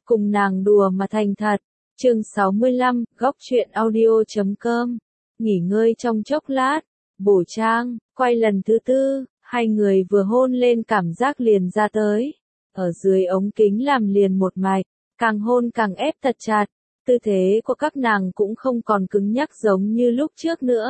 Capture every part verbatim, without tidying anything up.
cùng nàng đùa mà thành thật. Chương sáu mươi lăm, góc truyện audio chấm com. Nghỉ ngơi trong chốc lát, bổ trang, quay lần thứ tư, hai người vừa hôn lên cảm giác liền ra tới. Ở dưới ống kính làm liền một mạch, càng hôn càng ép thật chặt, tư thế của các nàng cũng không còn cứng nhắc giống như lúc trước nữa.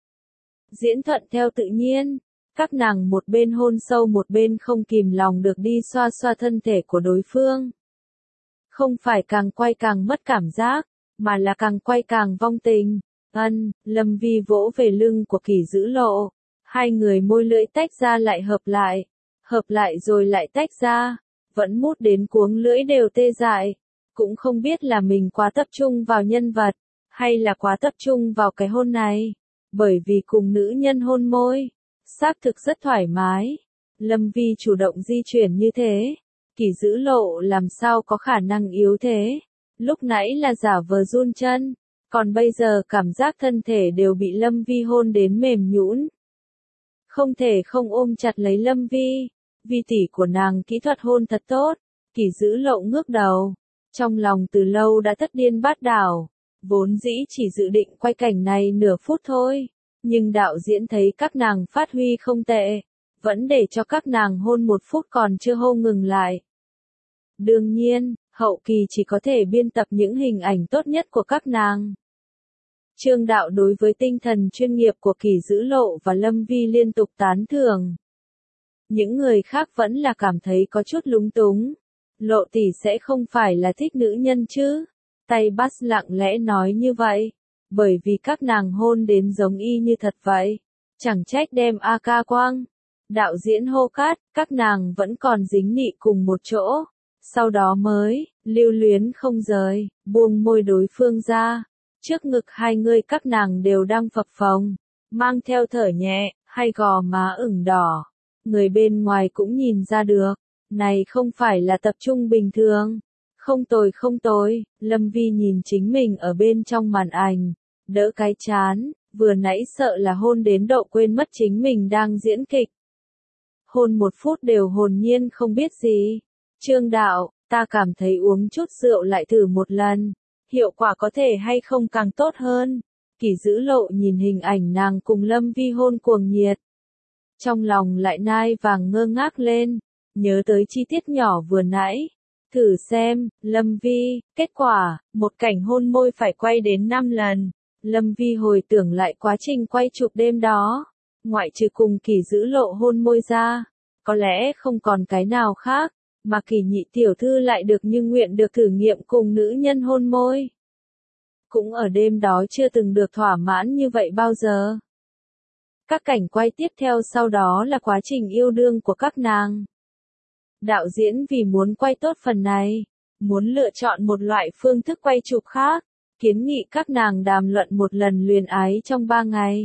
Diễn thuận theo tự nhiên, các nàng một bên hôn sâu một bên không kìm lòng được đi xoa xoa thân thể của đối phương. Không phải càng quay càng mất cảm giác, mà là càng quay càng vong tình. Ân, Lâm Vi vỗ về lưng của Kỷ Dữ Lộ. Hai người môi lưỡi tách ra lại hợp lại. Hợp lại rồi lại tách ra. Vẫn mút đến cuống lưỡi đều tê dại. Cũng không biết là mình quá tập trung vào nhân vật, hay là quá tập trung vào cái hôn này. Bởi vì cùng nữ nhân hôn môi, xác thực rất thoải mái. Lâm Vi chủ động di chuyển như thế. Kỷ Dữ Lộ làm sao có khả năng yếu thế. Lúc nãy là giả vờ run chân, còn bây giờ cảm giác thân thể đều bị Lâm Vi hôn đến mềm nhũn. Không thể không ôm chặt lấy Lâm Vi, vì tỷ của nàng kỹ thuật hôn thật tốt. Kỷ Dữ Lộ ngước đầu, trong lòng từ lâu đã thất điên bát đảo, vốn dĩ chỉ dự định quay cảnh này nửa phút thôi, nhưng đạo diễn thấy các nàng phát huy không tệ, vẫn để cho các nàng hôn một phút còn chưa hô ngừng lại. Đương nhiên, hậu kỳ chỉ có thể biên tập những hình ảnh tốt nhất của các nàng. Trương Đạo đối với tinh thần chuyên nghiệp của Kỷ Dữ Lộ và Lâm Vi liên tục tán thưởng. Những người khác vẫn là cảm thấy có chút lúng túng. Lộ tỷ sẽ không phải là thích nữ nhân chứ? Tay Bass lặng lẽ nói như vậy, bởi vì các nàng hôn đến giống y như thật vậy. Chẳng trách đem a ca quang. Đạo diễn hô cát, các nàng vẫn còn dính nị cùng một chỗ. Sau đó mới, lưu luyến không rời, buông môi đối phương ra. Trước ngực hai người các nàng đều đang phập phồng, mang theo thở nhẹ, hay gò má ửng đỏ. Người bên ngoài cũng nhìn ra được, này không phải là tập trung bình thường. Không tồi không tồi, Lâm Vi nhìn chính mình ở bên trong màn ảnh, đỡ cái chán, vừa nãy sợ là hôn đến độ quên mất chính mình đang diễn kịch. Hôn một phút đều hồn nhiên không biết gì. Trương Đạo, ta cảm thấy uống chút rượu lại thử một lần, hiệu quả có thể hay không càng tốt hơn. Kỷ Dữ Lộ nhìn hình ảnh nàng cùng Lâm Vi hôn cuồng nhiệt. Trong lòng lại nai vàng ngơ ngác lên, nhớ tới chi tiết nhỏ vừa nãy. Thử xem, Lâm Vi, kết quả, một cảnh hôn môi phải quay đến năm lần. Lâm Vi hồi tưởng lại quá trình quay chụp đêm đó. Ngoại trừ cùng Kỷ Dữ Lộ hôn môi ra, có lẽ không còn cái nào khác. Mà Kỷ nhị tiểu thư lại được như nguyện được thử nghiệm cùng nữ nhân hôn môi. Cũng ở đêm đó chưa từng được thỏa mãn như vậy bao giờ. Các cảnh quay tiếp theo sau đó là quá trình yêu đương của các nàng. Đạo diễn vì muốn quay tốt phần này, muốn lựa chọn một loại phương thức quay chụp khác, kiến nghị các nàng đàm luận một lần luyến ái trong ba ngày.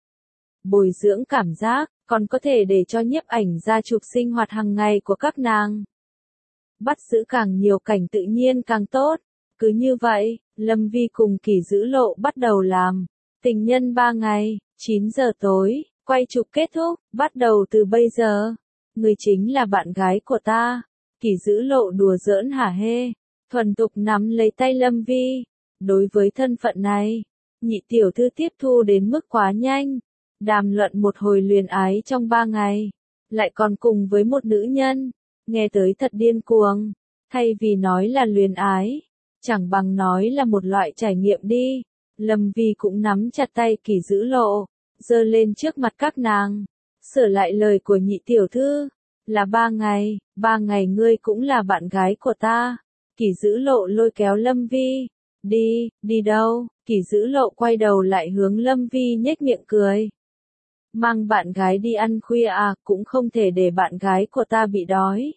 Bồi dưỡng cảm giác, còn có thể để cho nhiếp ảnh ra chụp sinh hoạt hàng ngày của các nàng. Bắt giữ càng nhiều cảnh tự nhiên càng tốt. Cứ như vậy, Lâm Vi cùng Kỷ Dữ Lộ bắt đầu làm. Tình nhân ba ngày, chín giờ tối, quay chụp kết thúc, bắt đầu từ bây giờ. Người chính là bạn gái của ta. Kỷ Dữ Lộ đùa giỡn hả hê, thuần tục nắm lấy tay Lâm Vi. Đối với thân phận này, nhị tiểu thư tiếp thu đến mức quá nhanh. Đàm luận một hồi luyến ái trong ba ngày, lại còn cùng với một nữ nhân. Nghe tới thật điên cuồng, thay vì nói là luyến ái, chẳng bằng nói là một loại trải nghiệm đi. Lâm Vi cũng nắm chặt tay Kỷ Dữ Lộ, giơ lên trước mặt các nàng, sửa lại lời của nhị tiểu thư, là ba ngày, ba ngày ngươi cũng là bạn gái của ta. Kỷ Dữ Lộ lôi kéo Lâm Vi, đi, đi đâu? Kỷ Dữ Lộ quay đầu lại hướng Lâm Vi nhếch miệng cười. Mang bạn gái đi ăn khuya à, cũng không thể để bạn gái của ta bị đói.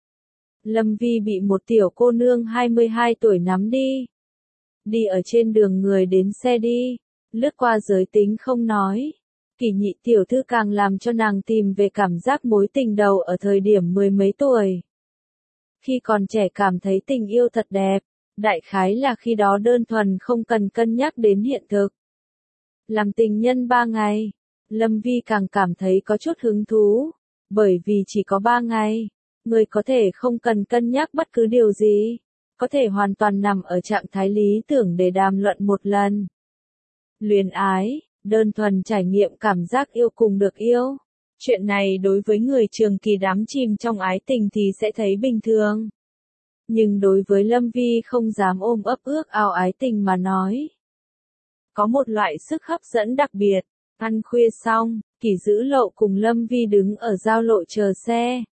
Lâm Vi bị một tiểu cô nương hai mươi hai tuổi nắm đi. Đi ở trên đường người đến xe đi, lướt qua giới tính không nói. Kỷ nhị tiểu thư càng làm cho nàng tìm về cảm giác mối tình đầu ở thời điểm mười mấy tuổi. Khi còn trẻ cảm thấy tình yêu thật đẹp, đại khái là khi đó đơn thuần không cần cân nhắc đến hiện thực. Làm tình nhân ba ngày, Lâm Vi càng cảm thấy có chút hứng thú, bởi vì chỉ có ba ngày, người có thể không cần cân nhắc bất cứ điều gì. có thể hoàn toàn nằm ở trạng thái lý tưởng để đàm luận một lần. Luyến ái, đơn thuần trải nghiệm cảm giác yêu cùng được yêu. Chuyện này đối với người trường kỳ đắm chìm trong ái tình thì sẽ thấy bình thường. Nhưng đối với Lâm Vi không dám ôm ấp ước ao ái tình mà nói. Có một loại sức hấp dẫn đặc biệt. Ăn khuya xong, Kỷ Dữ Lộ cùng Lâm Vi đứng ở giao lộ chờ xe.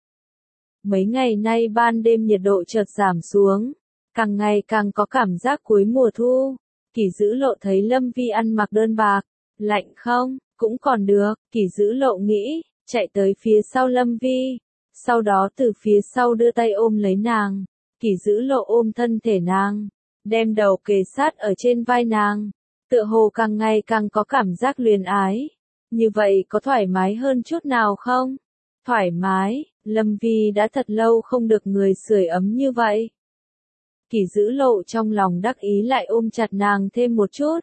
Mấy ngày nay ban đêm nhiệt độ chợt giảm xuống, càng ngày càng có cảm giác cuối mùa thu. Kỷ Dữ Lộ thấy Lâm Vi ăn mặc đơn bạc, lạnh không, cũng còn được, Kỷ Dữ Lộ nghĩ, chạy tới phía sau Lâm Vi, sau đó từ phía sau đưa tay ôm lấy nàng. Kỷ Dữ Lộ ôm thân thể nàng, đem đầu kề sát ở trên vai nàng, tựa hồ càng ngày càng có cảm giác luyến ái. Như vậy có thoải mái hơn chút nào không? Thoải mái, Lâm Vi đã thật lâu không được người sưởi ấm như vậy. Kỷ Dữ Lộ trong lòng đắc ý lại ôm chặt nàng thêm một chút.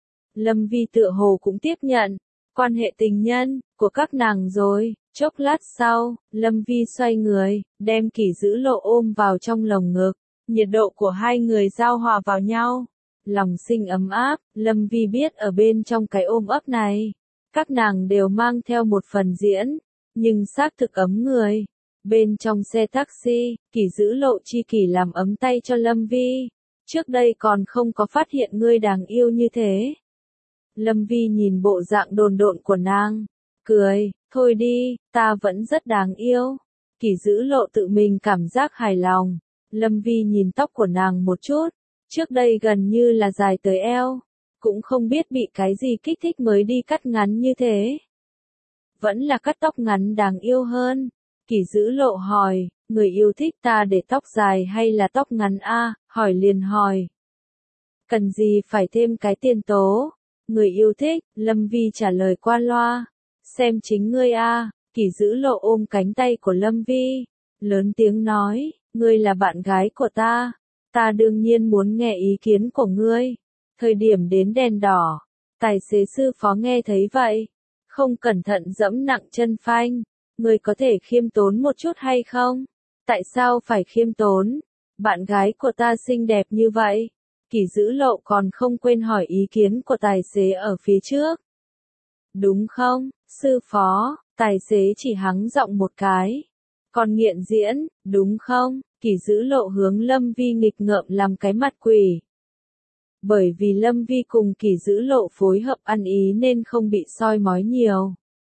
Lâm Vi tựa hồ cũng tiếp nhận quan hệ tình nhân của các nàng rồi. Chốc lát sau, Lâm Vi xoay người, đem Kỷ Dữ Lộ ôm vào trong lồng ngực. Nhiệt độ của hai người giao hòa vào nhau. Lòng sinh ấm áp, Lâm Vi biết ở bên trong cái ôm ấp này, các nàng đều mang theo một phần diễn, nhưng xác thực ấm người. Bên trong xe taxi, Kỷ Dữ Lộ chi kỷ làm ấm tay cho Lâm Vi. Trước đây còn không có phát hiện ngươi đáng yêu như thế. Lâm Vi nhìn bộ dạng đồn độn của nàng, cười, thôi đi, ta vẫn rất đáng yêu. Kỷ Dữ Lộ tự mình cảm giác hài lòng. Lâm Vi nhìn tóc của nàng một chút, trước đây gần như là dài tới eo, cũng không biết bị cái gì kích thích mới đi cắt ngắn như thế. Vẫn là cắt tóc ngắn đáng yêu hơn. Kỷ Dữ Lộ hỏi, người yêu thích ta để tóc dài hay là tóc ngắn a? Hỏi liền hỏi. Cần gì phải thêm cái tiền tố? Người yêu thích, Lâm Vi trả lời qua loa. Xem chính ngươi a. Kỷ Dữ Lộ ôm cánh tay của Lâm Vi, lớn tiếng nói, ngươi là bạn gái của ta, ta đương nhiên muốn nghe ý kiến của ngươi. Thời điểm đến đèn đỏ, tài xế sư phó nghe thấy vậy, không cẩn thận dẫm nặng chân phanh. Ngươi có thể khiêm tốn một chút hay không? Tại sao phải khiêm tốn? Bạn gái của ta xinh đẹp như vậy. Kỷ Dữ Lộ còn không quên hỏi ý kiến của tài xế ở phía trước. Đúng không, sư phó? Tài xế chỉ hắng giọng một cái. Còn nghiện diễn, đúng không? Kỷ Dữ Lộ hướng Lâm Vi nghịch ngợm làm cái mặt quỷ. Bởi vì Lâm Vi cùng Kỷ Dữ Lộ phối hợp ăn ý nên không bị soi mói nhiều.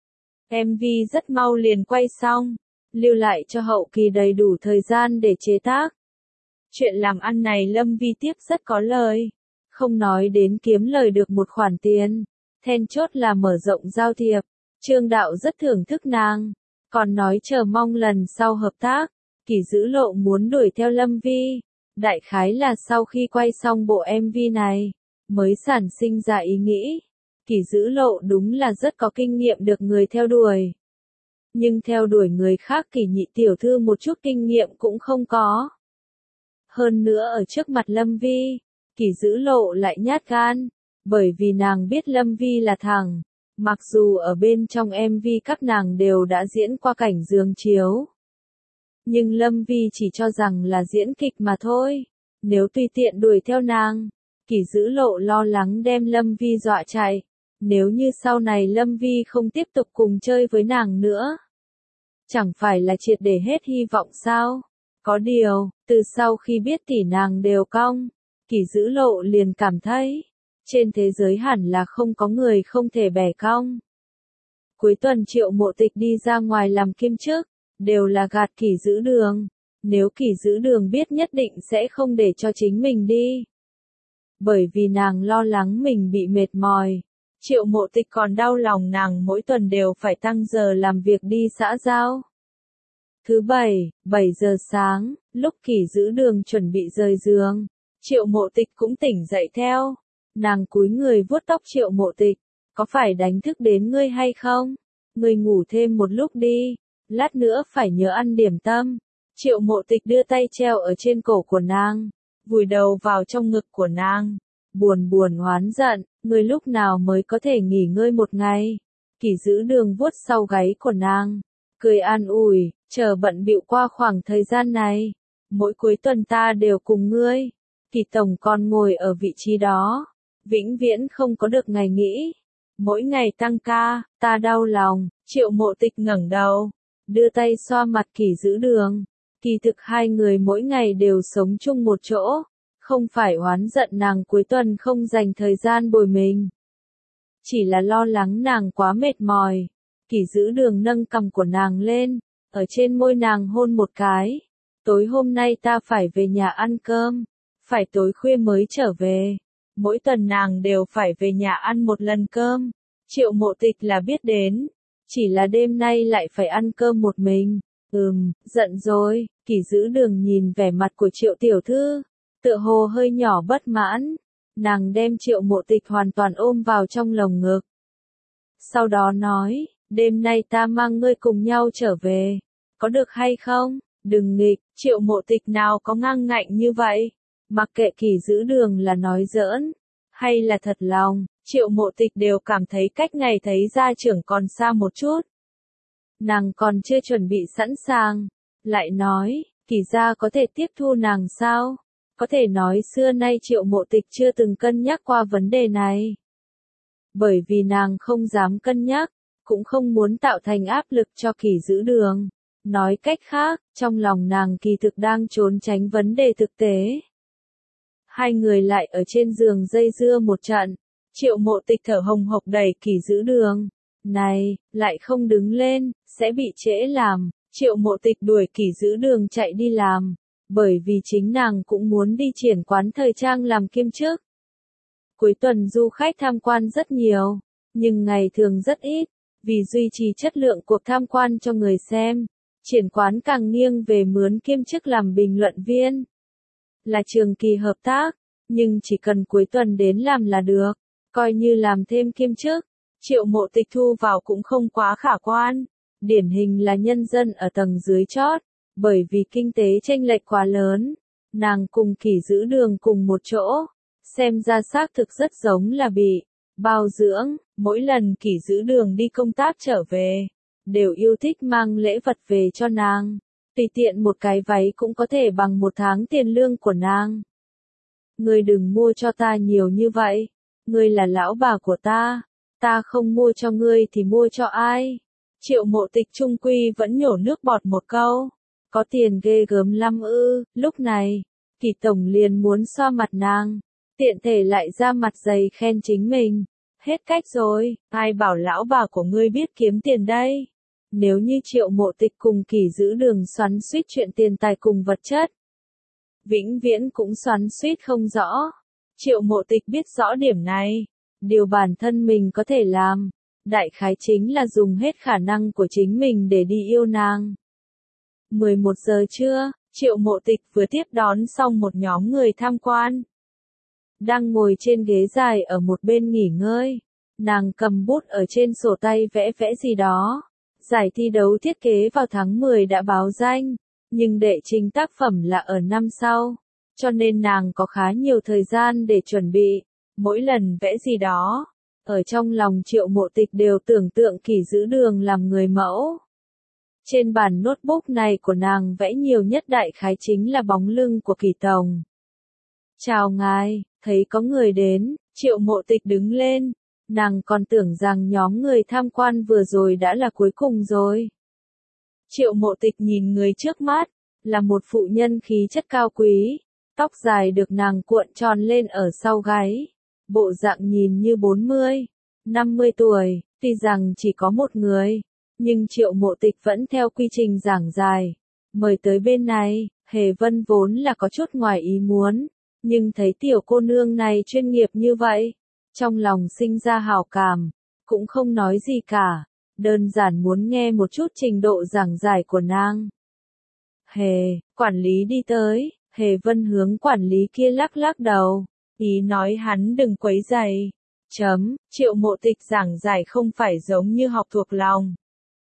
em vê rất mau liền quay xong, lưu lại cho hậu kỳ đầy đủ thời gian để chế tác. Chuyện làm ăn này Lâm Vi tiếp rất có lời, không nói đến kiếm lời được một khoản tiền, then chốt là mở rộng giao thiệp. Trương Đạo rất thưởng thức nàng, còn nói chờ mong lần sau hợp tác. Kỷ Dữ Lộ muốn đuổi theo Lâm Vi, đại khái là sau khi quay xong bộ em vê này, mới sản sinh ra ý nghĩ. Kỷ Dữ Lộ đúng là rất có kinh nghiệm được người theo đuổi. Nhưng theo đuổi người khác Kỷ nhị tiểu thư một chút kinh nghiệm cũng không có. Hơn nữa ở trước mặt Lâm Vi, Kỷ Dữ Lộ lại nhát gan, bởi vì nàng biết Lâm Vi là thằng. Mặc dù ở bên trong em vê các nàng đều đã diễn qua cảnh giường chiếu. Nhưng Lâm Vi chỉ cho rằng là diễn kịch mà thôi. Nếu tùy tiện đuổi theo nàng, Kỷ Dữ Lộ lo lắng đem Lâm Vi dọa chạy. Nếu như sau này Lâm Vi không tiếp tục cùng chơi với nàng nữa, chẳng phải là triệt để hết hy vọng sao? Có điều, từ sau khi biết tỷ nàng đều cong, Kỷ Dữ Lộ liền cảm thấy, trên thế giới hẳn là không có người không thể bẻ cong. Cuối tuần Triệu Mộ Tịch đi ra ngoài làm kim chức, đều là gạt Kỷ Dữ Đường. Nếu Kỷ Dữ Đường biết nhất định sẽ không để cho chính mình đi. Bởi vì nàng lo lắng mình bị mệt mỏi. Triệu Mộ Tịch còn đau lòng nàng mỗi tuần đều phải tăng giờ làm việc đi xã giao. Thứ bảy, bảy giờ sáng, lúc Kỷ Dữ Đường chuẩn bị rời giường, Triệu Mộ Tịch cũng tỉnh dậy theo. Nàng cúi người vuốt tóc Triệu Mộ Tịch, có phải đánh thức đến ngươi hay không? Ngươi ngủ thêm một lúc đi, lát nữa phải nhớ ăn điểm tâm. Triệu Mộ Tịch đưa tay treo ở trên cổ của nàng, vùi đầu vào trong ngực của nàng, buồn buồn oán giận, ngươi lúc nào mới có thể nghỉ ngơi một ngày? Kỷ Dữ Đường vuốt sau gáy của nàng, cười an ủi, chờ bận bịu qua khoảng thời gian này, mỗi cuối tuần ta đều cùng ngươi. Kỳ tổng còn ngồi ở vị trí đó, vĩnh viễn không có được ngày nghỉ. Mỗi ngày tăng ca, ta đau lòng. Triệu Mộ Tịch ngẩng đầu, đưa tay xoa mặt Kỳ Dữ Đường. Kỳ thực hai người mỗi ngày đều sống chung một chỗ, không phải oán giận nàng cuối tuần không dành thời gian bồi mình. Chỉ là lo lắng nàng quá mệt mỏi. Kỳ Dữ Đường nâng cằm của nàng lên, ở trên môi nàng hôn một cái. Tối hôm nay ta phải về nhà ăn cơm, phải tối khuya mới trở về. Mỗi tuần nàng đều phải về nhà ăn một lần cơm. Triệu Mộ Tịch là biết đến, chỉ là đêm nay lại phải ăn cơm một mình. Ừm, giận rồi. Kỳ Dữ Đường nhìn vẻ mặt của Triệu tiểu thư, tựa hồ hơi nhỏ bất mãn. Nàng đem Triệu Mộ Tịch hoàn toàn ôm vào trong lồng ngực. Sau đó nói, đêm nay ta mang ngươi cùng nhau trở về, có được hay không? Đừng nghịch. Triệu Mộ Tịch nào có ngang ngạnh như vậy. Mặc kệ Kỳ Dữ Đường là nói giỡn, hay là thật lòng, Triệu Mộ Tịch đều cảm thấy cách ngày thấy gia trưởng còn xa một chút. Nàng còn chưa chuẩn bị sẵn sàng, lại nói, Kỳ gia có thể tiếp thu nàng sao? Có thể nói xưa nay Triệu Mộ Tịch chưa từng cân nhắc qua vấn đề này. Bởi vì nàng không dám cân nhắc, cũng không muốn tạo thành áp lực cho Kỳ Dữ Đường. Nói cách khác, trong lòng nàng kỳ thực đang trốn tránh vấn đề thực tế. Hai người lại ở trên giường dây dưa một trận. Triệu Mộ Tịch thở hồng hộc đẩy Kỳ Dữ Đường. Này, lại không đứng lên, sẽ bị trễ làm. Triệu Mộ Tịch đuổi Kỳ Dữ Đường chạy đi làm. Bởi vì chính nàng cũng muốn đi triển quán thời trang làm kiêm chức. Cuối tuần du khách tham quan rất nhiều, nhưng ngày thường rất ít. Vì duy trì chất lượng cuộc tham quan cho người xem, triển quán càng nghiêng về mướn kiêm chức làm bình luận viên. Là trường kỳ hợp tác, nhưng chỉ cần cuối tuần đến làm là được, coi như làm thêm kiêm chức. Triệu Mộ Tịch thu vào cũng không quá khả quan, điển hình là nhân dân ở tầng dưới chót, bởi vì kinh tế chênh lệch quá lớn. Nàng cùng Kỳ Dữ Đường cùng một chỗ, xem ra xác thực rất giống là bị bao dưỡng. Mỗi lần Kỳ Dữ Đường đi công tác trở về, đều yêu thích mang lễ vật về cho nàng. Tùy tiện một cái váy cũng có thể bằng một tháng tiền lương của nàng. Ngươi đừng mua cho ta nhiều như vậy. Ngươi là lão bà của ta. Ta không mua cho ngươi thì mua cho ai? Triệu Mộ Tịch trung quy vẫn nhổ nước bọt một câu. Có tiền ghê gớm lắm ư. Lúc này, Kỳ tổng liền muốn xoa mặt nàng, tiện thể lại ra mặt dày khen chính mình. Hết cách rồi, ai bảo lão bà của ngươi biết kiếm tiền đây? Nếu như Triệu Mộ Tịch cùng Kỳ Dữ Đường xoắn xuýt chuyện tiền tài cùng vật chất, vĩnh viễn cũng xoắn xuýt không rõ. Triệu Mộ Tịch biết rõ điểm này. Điều bản thân mình có thể làm, đại khái chính là dùng hết khả năng của chính mình để đi yêu nàng. mười một giờ trưa, Triệu Mộ Tịch vừa tiếp đón xong một nhóm người tham quan. Đang ngồi trên ghế dài ở một bên nghỉ ngơi. Nàng cầm bút ở trên sổ tay vẽ vẽ gì đó. Giải thi đấu thiết kế vào tháng mười đã báo danh, nhưng đệ trình tác phẩm là ở năm sau, cho nên nàng có khá nhiều thời gian để chuẩn bị. Mỗi lần vẽ gì đó, ở trong lòng Triệu Mộ Tịch đều tưởng tượng Kỳ Dữ Đường làm người mẫu. Trên bản notebook này của nàng vẽ nhiều nhất đại khái chính là bóng lưng của Kỳ tổng. Chào ngài, thấy có người đến, Triệu Mộ Tịch đứng lên. Nàng còn tưởng rằng nhóm người tham quan vừa rồi đã là cuối cùng rồi. Triệu Mộ Tịch nhìn người trước mắt, là một phụ nhân khí chất cao quý, tóc dài được nàng cuộn tròn lên ở sau gáy, bộ dạng nhìn như bốn mươi, năm mươi tuổi, tuy rằng chỉ có một người, nhưng Triệu Mộ Tịch vẫn theo quy trình giảng dài, mời tới bên này. Hề Vân vốn là có chút ngoài ý muốn, nhưng thấy tiểu cô nương này chuyên nghiệp như vậy, trong lòng sinh ra hảo cảm, cũng không nói gì cả, đơn giản muốn nghe một chút trình độ giảng giải của nàng. Hề, quản lý đi tới. Hề Vân hướng quản lý kia lắc lắc đầu, ý nói hắn đừng quấy rầy. Chấm, Triệu Mộ Tịch giảng giải không phải giống như học thuộc lòng.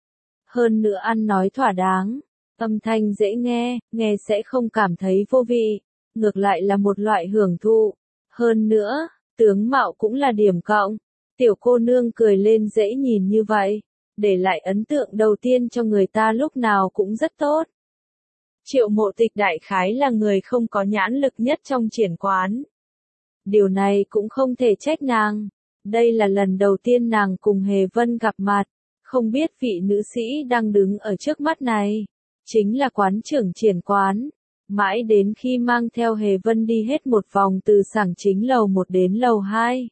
Hơn nữa ăn nói thỏa đáng, âm thanh dễ nghe, nghe sẽ không cảm thấy vô vị, ngược lại là một loại hưởng thụ. Hơn nữa, tướng mạo cũng là điểm cộng. Tiểu cô nương cười lên dễ nhìn như vậy, để lại ấn tượng đầu tiên cho người ta lúc nào cũng rất tốt. Triệu Mộ Tịch đại khái là người không có nhãn lực nhất trong triển quán. Điều này cũng không thể trách nàng. Đây là lần đầu tiên nàng cùng Hề Vân gặp mặt, không biết vị nữ sĩ đang đứng ở trước mắt này chính là quán trưởng triển quán. Mãi đến khi mang theo Hề Vân đi hết một vòng từ sảnh chính lầu một đến lầu hai,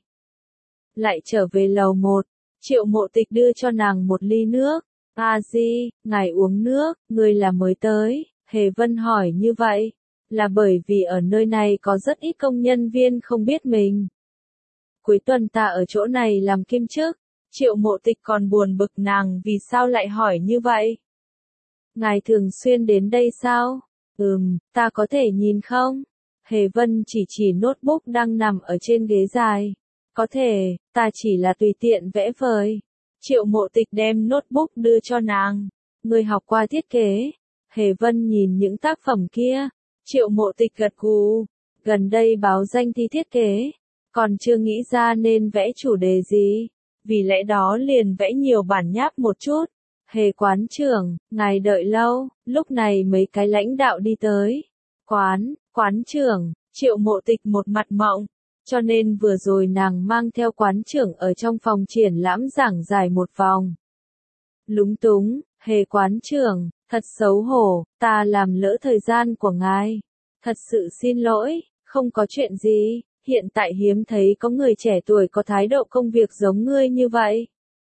lại trở về lầu một, Triệu Mộ Tịch đưa cho nàng một ly nước. A Di, ngài uống nước, người là mới tới. Hề Vân hỏi như vậy, là bởi vì ở nơi này có rất ít công nhân viên không biết mình. Cuối tuần ta ở chỗ này làm kim chức. Triệu Mộ Tịch còn buồn bực nàng vì sao lại hỏi như vậy. Ngài thường xuyên đến đây sao? Ừm, ta có thể nhìn không? Hề Vân chỉ chỉ notebook đang nằm ở trên ghế dài. Có thể, ta chỉ là tùy tiện vẽ vời. Triệu Mộ Tịch đem notebook đưa cho nàng. Người học qua thiết kế. Hề Vân nhìn những tác phẩm kia. Triệu Mộ Tịch gật gù. Gần đây báo danh thi thiết kế. Còn chưa nghĩ ra nên vẽ chủ đề gì. Vì lẽ đó liền vẽ nhiều bản nháp một chút. Hề quán trưởng, ngài đợi lâu. Lúc này mấy cái lãnh đạo đi tới. Quán, quán trưởng, Triệu Mộ Tịch một mặt mộng. Cho nên vừa rồi nàng mang theo quán trưởng ở trong phòng triển lãm giảng giải một vòng. Lúng túng, Hề quán trưởng, thật xấu hổ, ta làm lỡ thời gian của ngài. Thật sự xin lỗi, không có chuyện gì, hiện tại hiếm thấy có người trẻ tuổi có thái độ công việc giống ngươi như vậy.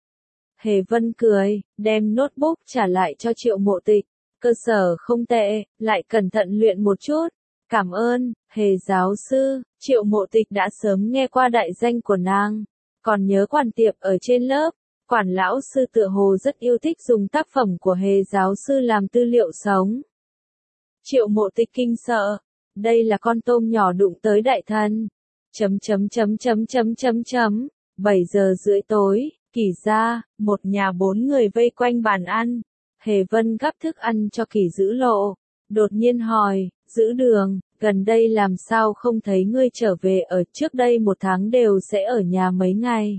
Hề Vân cười, đem notebook trả lại cho Triệu Mộ Tịch. Cơ sở không tệ, lại cẩn thận luyện một chút. Cảm ơn, Hề giáo sư. Triệu Mộ Tịch đã sớm nghe qua đại danh của nàng. Còn nhớ Quản Tiệp ở trên lớp. Quản lão sư tựa hồ rất yêu thích dùng tác phẩm của Hề giáo sư làm tư liệu sống. Triệu Mộ Tịch kinh sợ. Đây là con tôm nhỏ đụng tới đại thần. Chấm chấm chấm chấm chấm chấm chấm. bảy giờ rưỡi tối, Kỷ gia, một nhà bốn người vây quanh bàn ăn. Hề Vân gắp thức ăn cho Kỷ Dữ Lộ. Đột nhiên hỏi, Dữ Đường, gần đây làm sao không thấy ngươi trở về, ở trước đây một tháng đều sẽ ở nhà mấy ngày.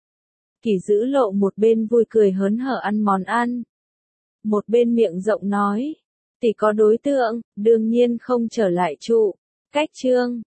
Kỷ Dữ Lộ một bên vui cười hớn hở ăn món ăn. Một bên miệng rộng nói, tỷ có đối tượng, đương nhiên không trở lại trụ. Cách chương